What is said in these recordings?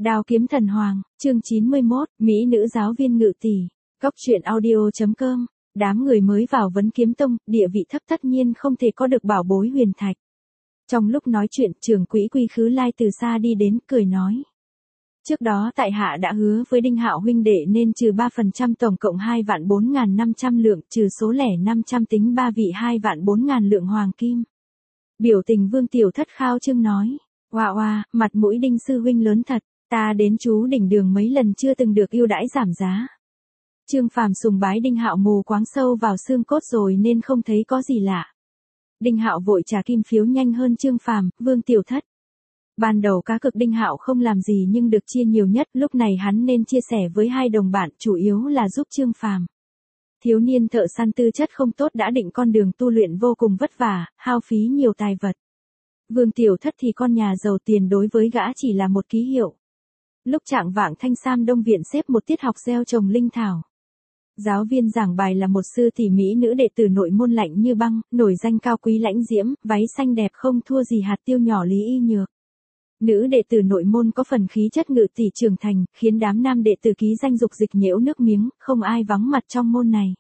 Đao kiếm thần hoàng, chương 91, Mỹ nữ giáo viên ngự tỷ. Góc truyện audio.com. Đám người mới vào Vấn Kiếm Tông, địa vị thấp tất nhiên không thể có được bảo bối huyền thạch. Trong lúc nói chuyện, trưởng quỹ Quy Khứ Lai từ xa đi đến, cười nói. Trước đó tại hạ đã hứa với Đinh Hạo huynh đệ nên trừ 3% tổng cộng 2.4.500 lượng, trừ số lẻ 500 tính 3 vị 2.4.000 lượng hoàng kim. Biểu tình Vương Tiểu Thất khao trương nói. Oa oa, mặt mũi Đinh sư huynh lớn thật, ta đến chú đỉnh đường mấy lần chưa từng được ưu đãi giảm giá. Trương Phàm sùng bái Đinh Hạo mù quáng sâu vào xương cốt rồi nên không thấy có gì lạ. Đinh Hạo vội trả kim phiếu nhanh hơn Trương Phàm, Vương Tiểu Thất. Ban đầu cá cược Đinh Hạo không làm gì nhưng được chia nhiều nhất, lúc này hắn nên chia sẻ với hai đồng bạn, chủ yếu là giúp Trương Phàm. Thiếu niên thợ săn tư chất không tốt đã định con đường tu luyện vô cùng vất vả, hao phí nhiều tài vật. Vương Tiểu Thất thì con nhà giàu tiền đối với gã chỉ là một ký hiệu. Lúc trạng vạng Thanh Sam Đông Viện xếp một tiết học gieo trồng linh thảo. Giáo viên giảng bài là một sư tỷ mỹ nữ đệ tử nội môn lạnh như băng, nổi danh cao quý lãnh diễm, váy xanh đẹp không thua gì hạt tiêu nhỏ Lý Y Nhược. Nữ đệ tử nội môn có phần khí chất ngự tỷ trưởng thành, khiến đám nam đệ tử ký danh dục dịch nhễu nước miếng, không ai vắng mặt trong môn này.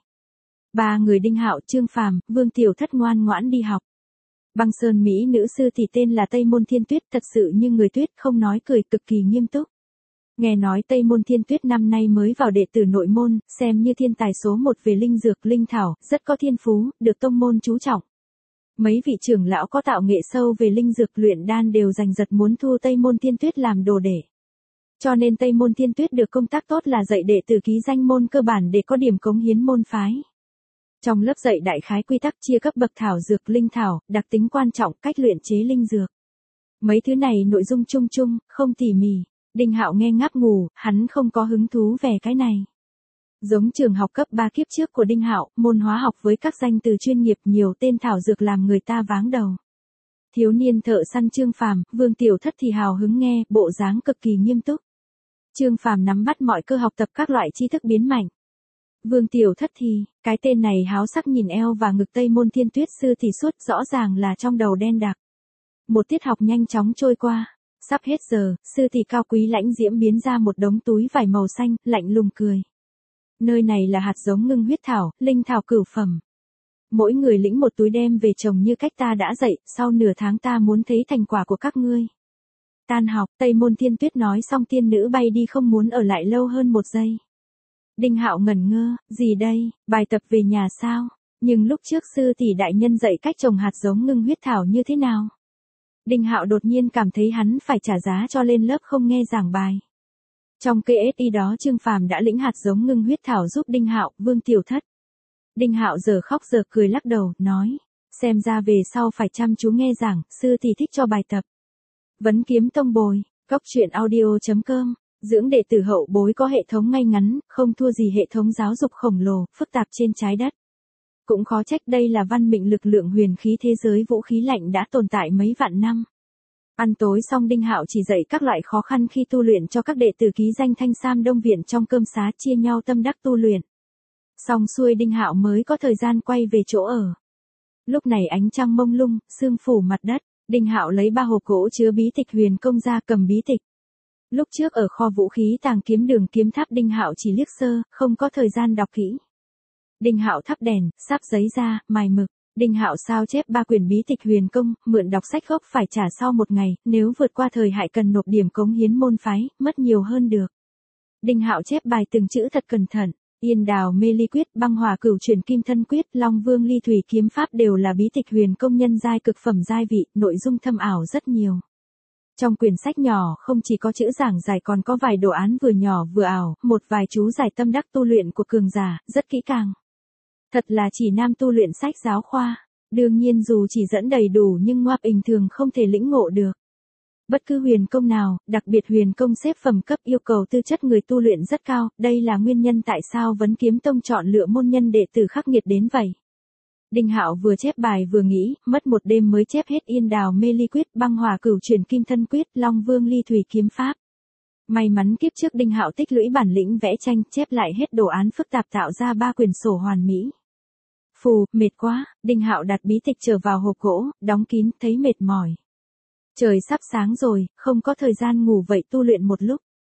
Ba người Đinh Hạo, Trương Phàm, Vương Tiểu Thất ngoan ngoãn đi học. Băng Sơn mỹ nữ sư tỷ tên là Tây Môn Thiên Tuyết, thật sự như người tuyết, không nói cười, cực kỳ nghiêm túc. Nghe nói Tây Môn Thiên Tuyết năm nay mới vào đệ tử nội môn, xem như thiên tài số 1 về linh dược linh thảo, rất có thiên phú, được tông môn chú trọng. Mấy vị trưởng lão có tạo nghệ sâu về linh dược luyện đan đều giành giật muốn thu Tây Môn Thiên Tuyết làm đồ đệ. Cho nên Tây Môn Thiên Tuyết được công tác tốt là dạy đệ tử ký danh môn cơ bản để có điểm cống hiến môn phái. Trong lớp dạy đại khái quy tắc chia cấp bậc thảo dược linh thảo, đặc tính quan trọng, cách luyện chế linh dược. Mấy thứ này nội dung chung chung, không tỉ mỉ. Đinh Hạo nghe ngáp ngủ, hắn không có hứng thú về cái này. Giống trường học cấp 3 kiếp trước của Đinh Hạo, môn hóa học với các danh từ chuyên nghiệp nhiều tên thảo dược làm người ta váng đầu. Thiếu niên thợ săn Trương Phàm, Vương Tiểu Thất thì hào hứng nghe, bộ dáng cực kỳ nghiêm túc. Trương Phàm nắm bắt mọi cơ học tập các loại tri thức biến mạnh. Vương Tiểu Thất thì, cái tên này háo sắc nhìn eo và ngực Tây Môn Thiên Tuyết sư thì suốt rõ ràng là trong đầu đen đặc. Một tiết học nhanh chóng trôi qua. Sắp hết giờ, sư tỷ cao quý lãnh diễm biến ra một đống túi vải màu xanh, lạnh lùng cười. Nơi này là hạt giống ngưng huyết thảo, linh thảo cửu phẩm. Mỗi người lĩnh một túi đem về trồng như cách ta đã dạy, sau nửa tháng ta muốn thấy thành quả của các ngươi. Tan học, Tây Môn Thiên Tuyết nói xong tiên nữ bay đi không muốn ở lại lâu hơn một giây. Đinh Hạo ngẩn ngơ, gì đây, bài tập về nhà sao? Nhưng lúc trước sư tỷ đại nhân dạy cách trồng hạt giống ngưng huyết thảo như thế nào? Đinh Hạo đột nhiên cảm thấy hắn phải trả giá cho lên lớp không nghe giảng bài. Trong KSI đó Trương Phàm đã lĩnh hạt giống ngưng huyết thảo giúp Đinh Hạo, Vương Tiểu Thất. Đinh Hạo giờ khóc giờ cười lắc đầu, nói, xem ra về sau phải chăm chú nghe giảng, sư tỷ thích cho bài tập. Vấn Kiếm Tông bồi, góc truyện audio.com, dưỡng đệ tử hậu bối có hệ thống ngay ngắn, không thua gì hệ thống giáo dục khổng lồ, phức tạp trên trái đất. Cũng khó trách đây là văn mịnh lực lượng huyền khí thế giới vũ khí lạnh đã tồn tại mấy vạn năm. Ăn tối xong Đinh Hạo chỉ dạy các loại khó khăn khi tu luyện cho các đệ tử ký danh Thanh Sam Đông Viện trong cơm xá chia nhau tâm đắc tu luyện. Xong xuôi Đinh Hạo mới có thời gian quay về chỗ ở. Lúc này ánh trăng mông lung, sương phủ mặt đất, Đinh Hạo lấy 3 hộp gỗ chứa bí tịch huyền công ra cầm bí tịch. Lúc trước ở kho vũ khí tàng kiếm đường kiếm tháp Đinh Hạo chỉ liếc sơ, không có thời gian đọc kỹ. Đinh Hạo thắp đèn, sắp giấy ra, mài mực. Đinh Hạo sao chép 3 quyển bí tịch huyền công, mượn đọc sách gốc phải trả sau một ngày, nếu vượt qua thời hạn cần nộp điểm cống hiến môn phái, mất nhiều hơn được. Đinh Hạo chép bài từng chữ thật cẩn thận. Yên đào mê ly quyết, băng hỏa cửu chuyển kim thân quyết, long vương ly thủy kiếm pháp đều là bí tịch huyền công nhân giai cực phẩm giai vị, nội dung thâm ảo rất nhiều. Trong quyển sách nhỏ không chỉ có chữ giảng giải còn có vài đồ án vừa nhỏ vừa ảo, một vài chú giải tâm đắc tu luyện của cường giả, rất kỹ càng. Thật là chỉ nam tu luyện sách giáo khoa. Đương nhiên dù chỉ dẫn đầy đủ nhưng ngoại bình thường không thể lĩnh ngộ được. Bất cứ huyền công nào, đặc biệt huyền công xếp phẩm cấp yêu cầu tư chất người tu luyện rất cao, đây là nguyên nhân tại sao Vấn Kiếm Tông chọn lựa môn nhân đệ tử khắc nghiệt đến vậy. Đinh Hạo vừa chép bài vừa nghĩ, mất một đêm mới chép hết Yên đào mê ly quyết, băng hỏa cửu chuyển kim thân quyết, long vương ly thủy kiếm pháp. May mắn kiếp trước Đinh Hạo tích lũy bản lĩnh vẽ tranh, chép lại hết đồ án phức tạp tạo ra 3 quyển sổ hoàn mỹ. Phù, mệt quá, Đinh Hạo đặt bí tịch trở vào hộp gỗ, đóng kín, thấy mệt mỏi. Trời sắp sáng rồi, không có thời gian ngủ vậy tu luyện một lúc.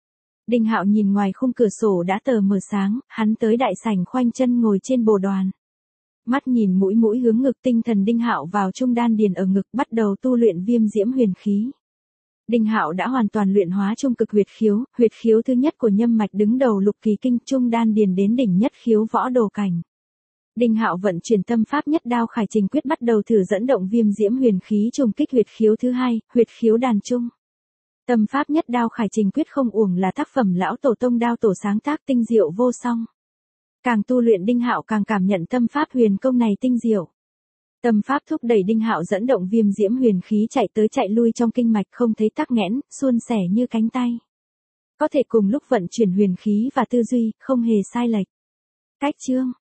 Đinh Hạo nhìn ngoài khung cửa sổ đã tờ mờ sáng, hắn tới đại sảnh khoanh chân ngồi trên bồ đoàn. Mắt nhìn mũi mũi hướng ngực, tinh thần Đinh Hạo vào trung đan điền ở ngực, bắt đầu tu luyện viêm diễm huyền khí. Đinh Hạo đã hoàn toàn luyện hóa trung cực huyệt khiếu thứ nhất của nhâm mạch đứng đầu lục kỳ kinh, trung đan điền đến đỉnh nhất khiếu võ đồ cảnh. Đinh Hạo vận chuyển tâm pháp nhất đao khải trình quyết, bắt đầu thử dẫn động viêm diễm huyền khí trùng kích huyệt khiếu thứ hai, huyệt khiếu đàn trung. Tâm pháp nhất đao khải trình quyết không uổng là tác phẩm lão tổ tông đao tổ sáng tác tinh diệu vô song. Càng tu luyện Đinh Hạo càng cảm nhận tâm pháp huyền công này tinh diệu. Tâm pháp thúc đẩy Đinh Hạo dẫn động viêm diễm huyền khí chạy tới chạy lui trong kinh mạch, không thấy tắc nghẽn, suôn sẻ như cánh tay. Có thể cùng lúc vận chuyển huyền khí và tư duy, không hề sai lệch. Cách chương